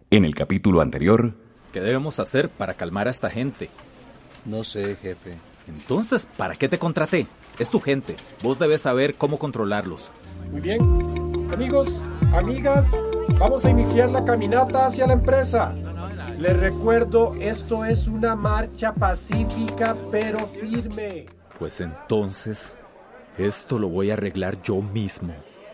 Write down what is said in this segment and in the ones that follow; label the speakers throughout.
Speaker 1: En el capítulo anterior...
Speaker 2: ¿Qué debemos hacer para calmar a esta gente?
Speaker 3: No sé, jefe.
Speaker 2: Entonces, ¿para qué te contraté? Es tu gente. Vos debes saber cómo controlarlos.
Speaker 4: Muy bien. Amigos, amigas, vamos a iniciar la caminata hacia la empresa. Les recuerdo, esto es una marcha pacífica pero firme.
Speaker 2: Pues entonces, esto lo voy a arreglar yo mismo.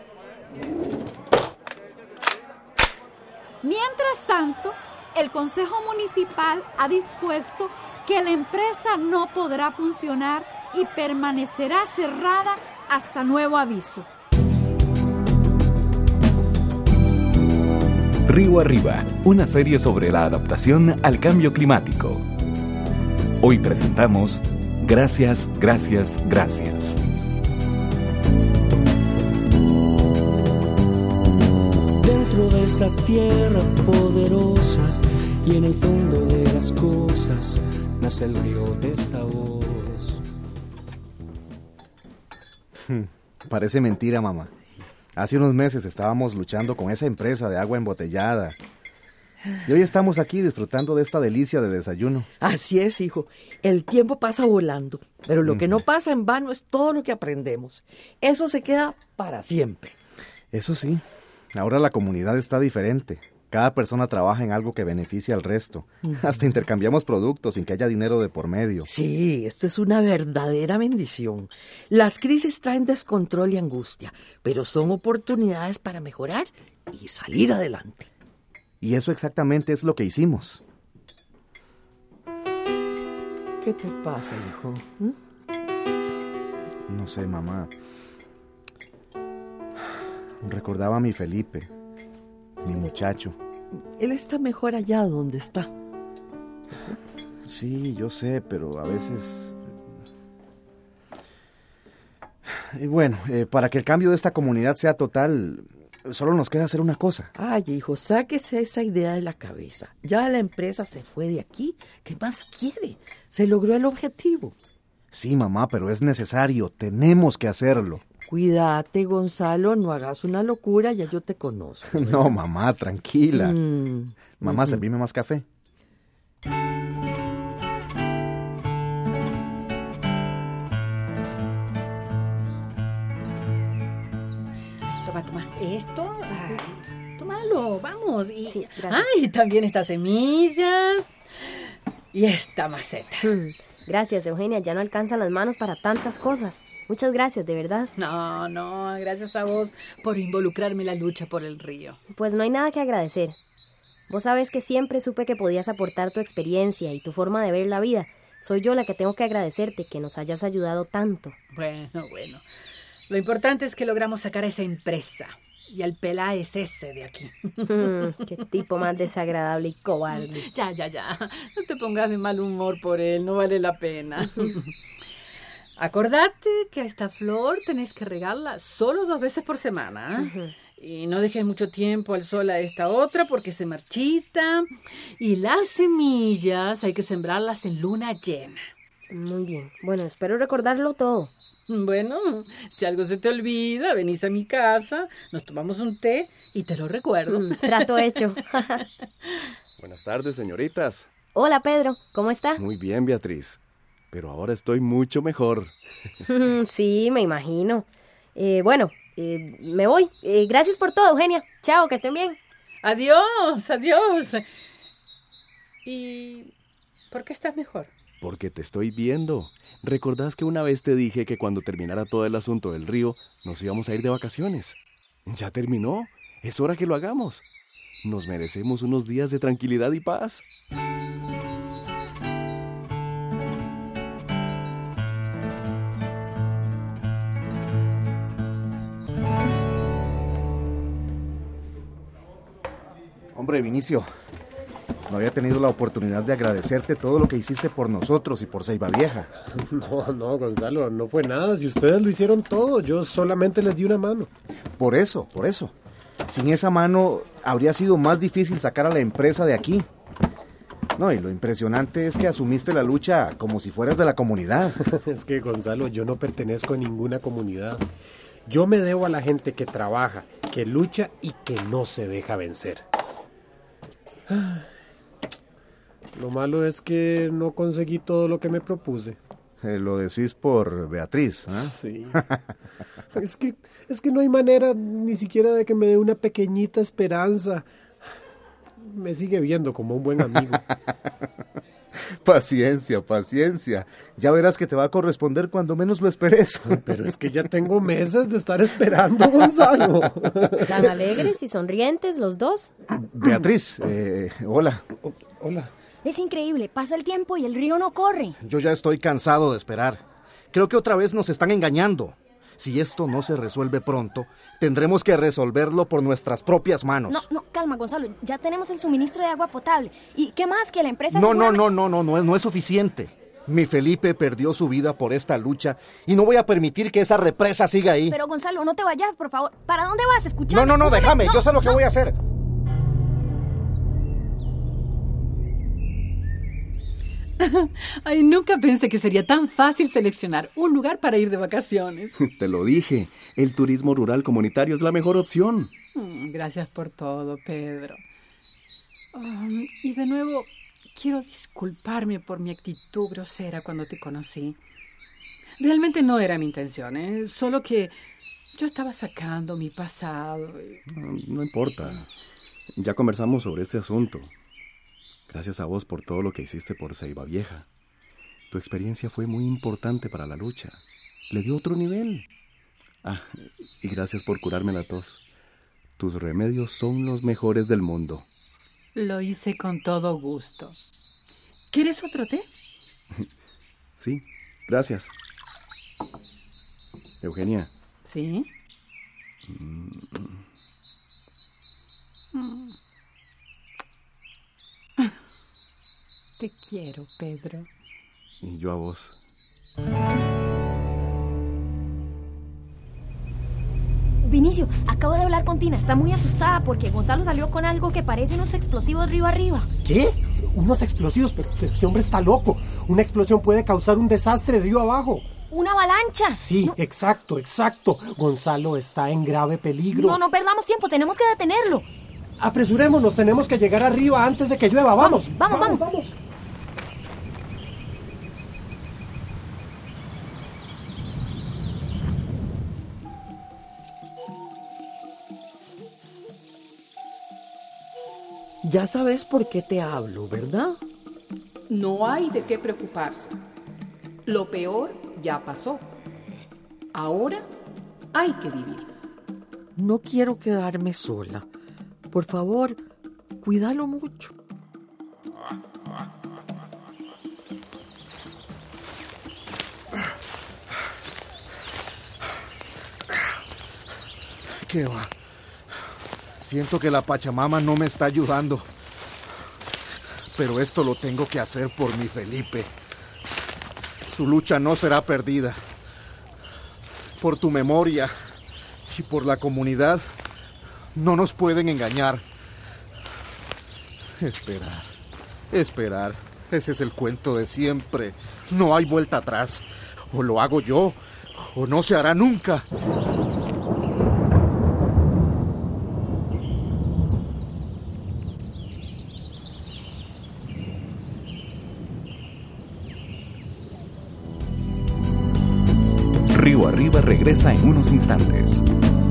Speaker 5: Mientras tanto, el Consejo Municipal ha dispuesto que la empresa no podrá funcionar y permanecerá cerrada hasta nuevo aviso.
Speaker 1: Río Arriba, una serie sobre la adaptación al cambio climático. Hoy presentamos Gracias, gracias, gracias.
Speaker 6: Dentro de esta tierra poderosa y en el fondo de las cosas nace el río de esta voz.
Speaker 7: Parece mentira, mamá. Hace unos meses estábamos luchando con esa empresa de agua embotellada. Y hoy estamos aquí disfrutando de esta delicia de desayuno.
Speaker 8: Así es, hijo. El tiempo pasa volando, pero lo que no pasa en vano es todo lo que aprendemos. Eso se queda para siempre.
Speaker 7: Eso sí, ahora la comunidad está diferente. Cada persona trabaja en algo que beneficia al resto. Hasta intercambiamos productos sin que haya dinero de por medio.
Speaker 8: Sí, esto es una verdadera bendición. Las crisis traen descontrol y angustia, pero son oportunidades para mejorar y salir adelante.
Speaker 7: Y eso exactamente es lo que hicimos.
Speaker 8: ¿Qué te pasa, hijo?
Speaker 7: No sé, mamá. Recordaba a mi Felipe, mi muchacho.
Speaker 8: Él está mejor allá donde está.
Speaker 7: Sí, yo sé, pero a veces... Y bueno, para que el cambio de esta comunidad sea total, solo nos queda hacer una cosa.
Speaker 8: Ay, hijo, sáquese esa idea de la cabeza. Ya la empresa se fue de aquí. ¿Qué más quiere? Se logró el objetivo.
Speaker 7: Sí, mamá, pero es necesario. Tenemos que hacerlo.
Speaker 8: Cuídate, Gonzalo, no hagas una locura, ya yo te conozco.
Speaker 7: No, mamá, tranquila. Mamá, servime más café.
Speaker 9: Toma. Esto, tómalo, vamos. Y,
Speaker 10: sí, gracias.
Speaker 9: Ay, también estas semillas. Y esta maceta.
Speaker 10: Gracias, Eugenia, ya no alcanzan las manos para tantas cosas. Muchas gracias, de verdad.
Speaker 9: No, gracias a vos por involucrarme en la lucha por el río.
Speaker 10: Pues no hay nada que agradecer. Vos sabés que siempre supe que podías aportar tu experiencia y tu forma de ver la vida. Soy yo la que tengo que agradecerte que nos hayas ayudado tanto.
Speaker 9: Bueno. Lo importante es que logramos sacar a esa empresa. Y el pelá es ese de aquí.
Speaker 10: Qué tipo más desagradable y cobarde.
Speaker 9: Ya. No te pongas de mal humor por él, no vale la pena. Acordate que a esta flor tenés que regarla solo 2 veces por semana. Y no dejes mucho tiempo al sol a esta otra porque se marchita. Y las semillas hay que sembrarlas en luna llena.
Speaker 10: Muy bien. Bueno, espero recordarlo todo.
Speaker 9: Bueno, si algo se te olvida, venís a mi casa, nos tomamos un té y te lo recuerdo.
Speaker 10: Trato hecho.
Speaker 11: Buenas tardes, señoritas.
Speaker 10: Hola, Pedro. ¿Cómo está?
Speaker 11: Muy bien, Beatriz. Pero ahora estoy mucho mejor.
Speaker 10: Sí, me imagino. Me voy. Gracias por todo, Eugenia. Chao, que estén bien.
Speaker 9: Adiós. ¿Y por qué estás mejor?
Speaker 11: Porque te estoy viendo. ¿Recordás que una vez te dije que cuando terminara todo el asunto del río, nos íbamos a ir de vacaciones? Ya terminó. Es hora que lo hagamos. Nos merecemos unos días de tranquilidad y paz.
Speaker 7: Hombre, Vinicio, no había tenido la oportunidad de agradecerte todo lo que hiciste por nosotros y por Ceiba Vieja.
Speaker 4: No, Gonzalo, no fue nada. Si ustedes lo hicieron todo, yo solamente les di una mano.
Speaker 7: Por eso. Sin esa mano habría sido más difícil sacar a la empresa de aquí. No, y lo impresionante es que asumiste la lucha como si fueras de la comunidad.
Speaker 4: Es que, Gonzalo, yo no pertenezco a ninguna comunidad. Yo me debo a la gente que trabaja, que lucha y que no se deja vencer. Lo malo es que no conseguí todo lo que me propuse.
Speaker 7: Lo decís por Beatriz, ¿eh?
Speaker 4: Sí. Es que no hay manera ni siquiera de que me dé una pequeñita esperanza. Me sigue viendo como un buen amigo.
Speaker 7: Paciencia. Ya verás que te va a corresponder cuando menos lo esperes.
Speaker 4: Pero es que ya tengo meses de estar esperando, Gonzalo.
Speaker 10: Tan alegres y sonrientes los dos.
Speaker 7: Beatriz, hola.
Speaker 4: Hola.
Speaker 12: Es increíble, pasa el tiempo y el río no corre.
Speaker 7: Yo ya estoy cansado de esperar. Creo que otra vez nos están engañando. Si esto no se resuelve pronto, tendremos que resolverlo por nuestras propias manos.
Speaker 12: No, calma, Gonzalo. Ya tenemos el suministro de agua potable. ¿Y qué más? Que la empresa...
Speaker 7: No es suficiente. Mi Felipe perdió su vida por esta lucha y no voy a permitir que esa represa siga ahí.
Speaker 12: Pero, Gonzalo, no te vayas, por favor. ¿Para dónde vas? Escuchame.
Speaker 7: No, déjame. Yo sé lo que voy a hacer.
Speaker 9: Ay, nunca pensé que sería tan fácil seleccionar un lugar para ir de vacaciones.
Speaker 11: Te lo dije, el turismo rural comunitario es la mejor opción.
Speaker 9: Gracias por todo, Pedro. Y de nuevo, quiero disculparme por mi actitud grosera cuando te conocí. Realmente no era mi intención, ¿eh? Solo que yo estaba sacando mi pasado.
Speaker 11: No importa, ya conversamos sobre este asunto. Gracias a vos por todo lo que hiciste por Ceiba Vieja. Tu experiencia fue muy importante para la lucha. Le dio otro nivel. Y gracias por curarme la tos. Tus remedios son los mejores del mundo.
Speaker 9: Lo hice con todo gusto. ¿Quieres otro té?
Speaker 11: Sí, gracias. Eugenia.
Speaker 9: ¿Sí? Te quiero, Pedro.
Speaker 11: Y yo a vos.
Speaker 12: Vinicio, acabo de hablar con Tina. Está muy asustada porque Gonzalo salió con algo que parece unos explosivos río arriba.
Speaker 4: ¿Qué? ¿Unos explosivos? Pero ese hombre está loco. Una explosión puede causar un desastre río abajo.
Speaker 12: ¡Una avalancha!
Speaker 4: Sí, no. Exacto. Gonzalo está en grave peligro.
Speaker 12: No perdamos tiempo. Tenemos que detenerlo.
Speaker 4: Apresurémonos. Tenemos que llegar arriba antes de que llueva. Vamos.
Speaker 8: Ya sabes por qué te hablo, ¿verdad?
Speaker 13: No hay de qué preocuparse. Lo peor ya pasó. Ahora hay que vivir.
Speaker 8: No quiero quedarme sola. Por favor, cuídalo mucho.
Speaker 7: ¿Qué va? Siento que la Pachamama no me está ayudando. Pero esto lo tengo que hacer por mi Felipe. Su lucha no será perdida. Por tu memoria y por la comunidad, no nos pueden engañar. Esperar. Ese es el cuento de siempre. No hay vuelta atrás. O lo hago yo, o no se hará nunca.
Speaker 1: Río Arriba regresa en unos instantes.